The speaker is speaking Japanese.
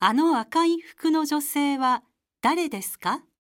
あの赤い服の女性は誰ですか？